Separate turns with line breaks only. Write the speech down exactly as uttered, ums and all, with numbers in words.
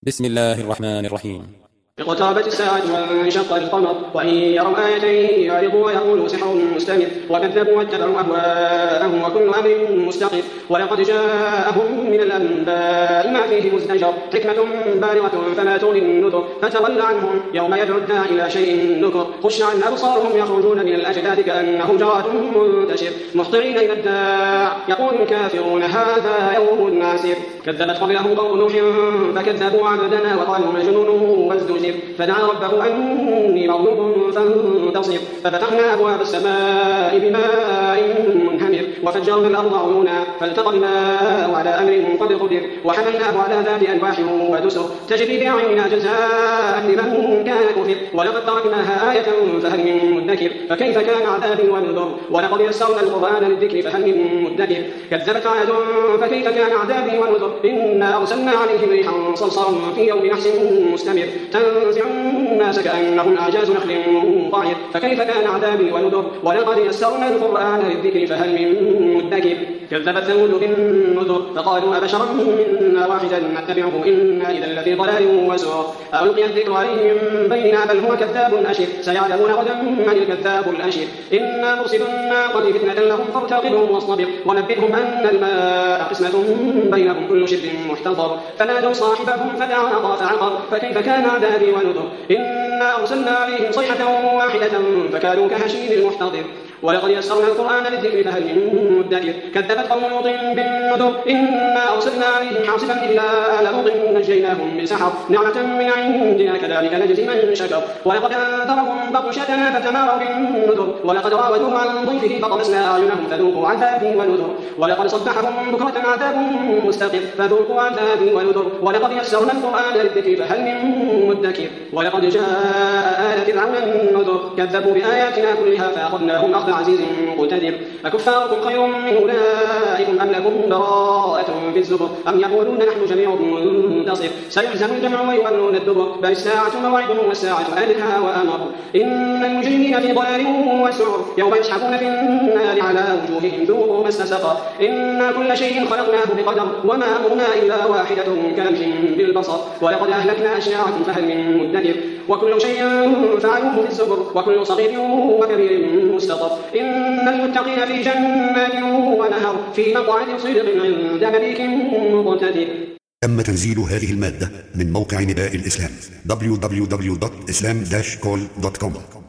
بسم الله الرحمن الرحيم.
اقتربت الساعة وانشق القمر وإن يروا آية يعرضوا ويقولوا سحر مستمر وكذبوا واتبعوا أهواءهم وكل أمر مستقر ولقد جاءهم من الأنباء ما فيه مزدجر حكمة بالغة فما تغني النذر فتول عنهم يوم يدعو الداعي إلى شيء نكر خش عن أبصارهم يخرجون من الأجداث كأنهم جراد منتشر مهطعين إلى الداع يقول الكافرون هذا يوم عسير كذبت قبلهم قوم نوح فكذبوا عبدنا وقالوا مجنون وازدجر فدعا ربه أني مغلوب فانتصر ففتحنا أبواب السماء بماء منهمر وفجرنا الأرض عيونا فالتقى الماء على أمر قد قدر وحملناه على ذات ألواح ودسر تجري بأعيننا جزاء لمن كان كفر ولقد تركناها آية فهل من مدكر فكيف كان عذابي ونذر ولقد يسرنا القرآن للذكر فهل من مدكر كذبت عاد فكيف كان عذابي ونذر إنا أرسلنا عليهم ريحا صرصرا في يوم نحس مستمر تنزع الناس كأنهم أعجاز نخل منقعر فكيف كان عذابي ونذر ولقد يسرنا القرآن للذكر فهل من مدكر كذبت ثمود بالنذر فقالوا أبشرا منا واحدا نتبعه إنا إذا لفي ضلال وسعر ألقي الذكر عليه من بيننا بل هو كذاب أشر سيعلمون غدا من الكذاب الأشر إنا مرسل الناقة فتنة لهم فارتقبهم واصطبر ونبئهم أن الماء قسمة بينهم كل شرب محتضر فنادوا صاحبهم فدعا فعقر فكيف كان عذابي ونذر إنا أرسلنا عليهم صيحة واحدة فكانوا كهشيم المحتضر ولقد يسرنا القرآن للذكر فهل من مدكر كذبت قوم لوط بالنذر إنا أرسلنا عليهم حاصبا إلا آل لوط نجيناهم بسحر نعمة من عندنا كذلك نجزي من شكر ولقد أنذرهم بطشتنا فتماروا بالنذر ولقد راودوه عن ضيفه فطمسنا أعينهم فذوقوا عذابي ونذر ولقد صبحهم بكرة عذاب مستقر فذوقوا عذابي ونذر ولقد يسرنا القرآن للذكر فهل من مدكر ولقد جاء آل فرعون النذر كذبوا بآياتنا كلها فأخذناهم أخذ عزيز مقتدر أكفاركم خير من أولئكم أم لكم براءة في الزبر أم يقولون نحن جميع منتصر سيحزم الجمع ويولون الدبر بل الساعة موعدهم والساعة أدهى وأمر إن المجرمين في ضلال وسعر يوم يسحبون في النار على وجوههم ذوقوا مس سقر إنا كل شيء خلقناه بقدر وما أمرنا إلا واحدة كلمح بالبصر ولقد أهلكنا أشياعكم فهل من مدكر وكل شيء فعلوه في الزبر وكل صغير وكبير مستطر إن المتقين في جنات ونهر في مقعد صدق عند مليك مقتدر.
تم تنزيل هذه المادة من موقع نداء الإسلام دبليو دبليو دبليو دوت إسلام داش كول دوت كوم.